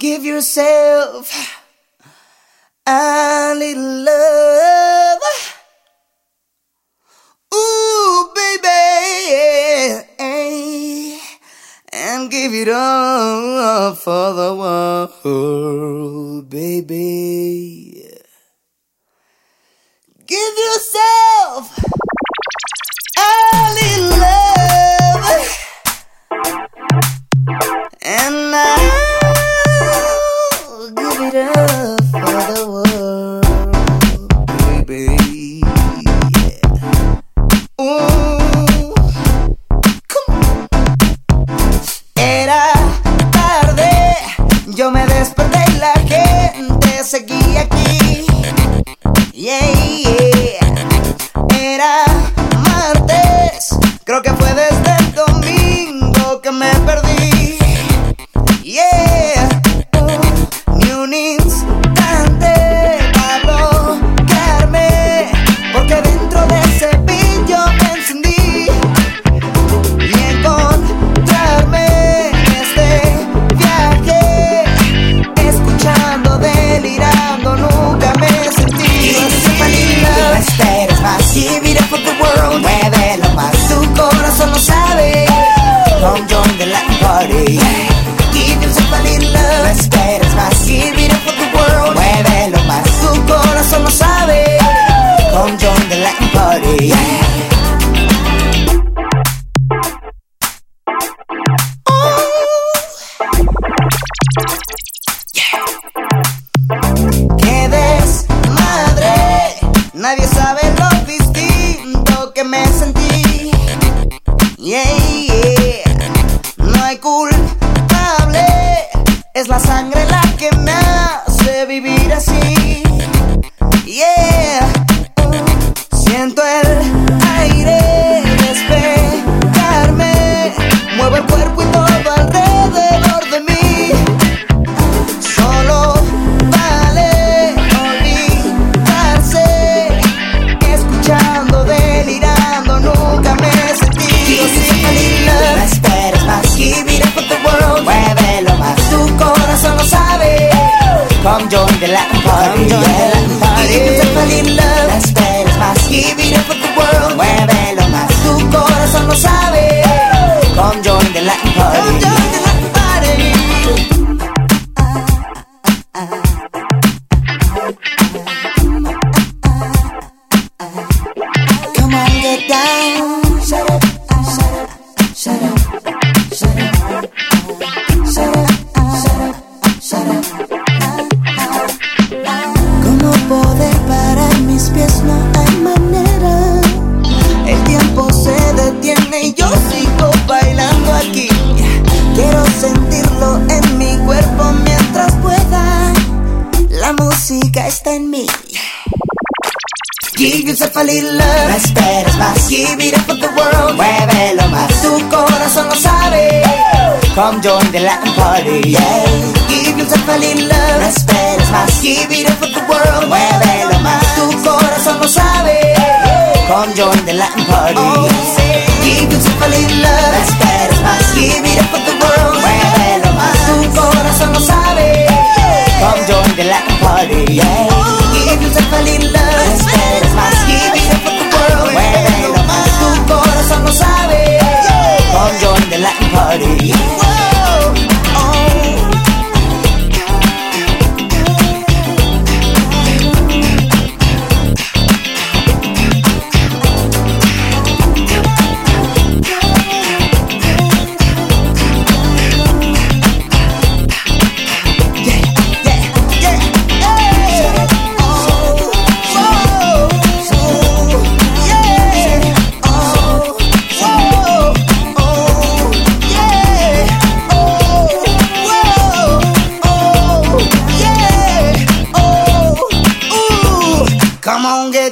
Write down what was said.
Give yourself a little love. Ooh, baby, and give it all for the world, baby. Give yourself a little love, and I'll give it up for the world, baby. Ooh, come on. Era tarde, yo me desperté y la gente seguía aquí. Yeah, yeah. Era martes, creo que fue desde el domingo que me perdí. Yeah, ni un instante para bloquearme, porque dentro de ese beat yo me encendí. Y encontrarme en este viaje, escuchando, delirando, nunca me sentí. No esperes más, give it up for the world, muévelo más, tu corazón lo sabe. Come join the Latin party, give yourself a little love. No esperes más, give it up for the world, muévelo más, tu corazón lo sabe. Come join the Latin party. Qué desmadre, nadie sabe lo distinto que me sentí. Yeah, yeah. No hay culpable, es la sangre la que me hace vivir así. Yeah, siento el aire despegarme, muevo el cuerpo y todo alrededor de mí. Solo vale olvidarse, escuchando, delirando, nunca me sentí. No esperes más, give it up for the world, muévelo más, tu corazón lo sabe. Come join the Latin party, give yourself a little love. No esperes más, give it up for the world, muévelo más, tu corazón lo sabe. Come join the Latin party, come join the Latin party. Come on, get down. Shut up, shut up, shut up, shut up, shut up, shut up, shut up. ¿Cómo poder parar mis pies? No hay manera. El tiempo se detiene y yo sigo bailando aquí. Quiero sentirlo en mi cuerpo mientras pueda. La música está en mí. Give yourself a little love, no esperes más, give it up for the world, muévelo más, tu corazón lo sabe. Come join the Latin party, yeah. Give yourself a little love, no esperes más, give it up for the world, muévelo más, tu corazón lo sabe. Come join the Latin party, give yourself a little love, no esperes más, give it up for the world, muévelo más, tu corazón lo sabe. Come join the Latin party, yeah. Give yourself a little love, no esperes más, give it up for the world, muévelo más, tu corazón lo sabe. Come join the Latin party. Come on, get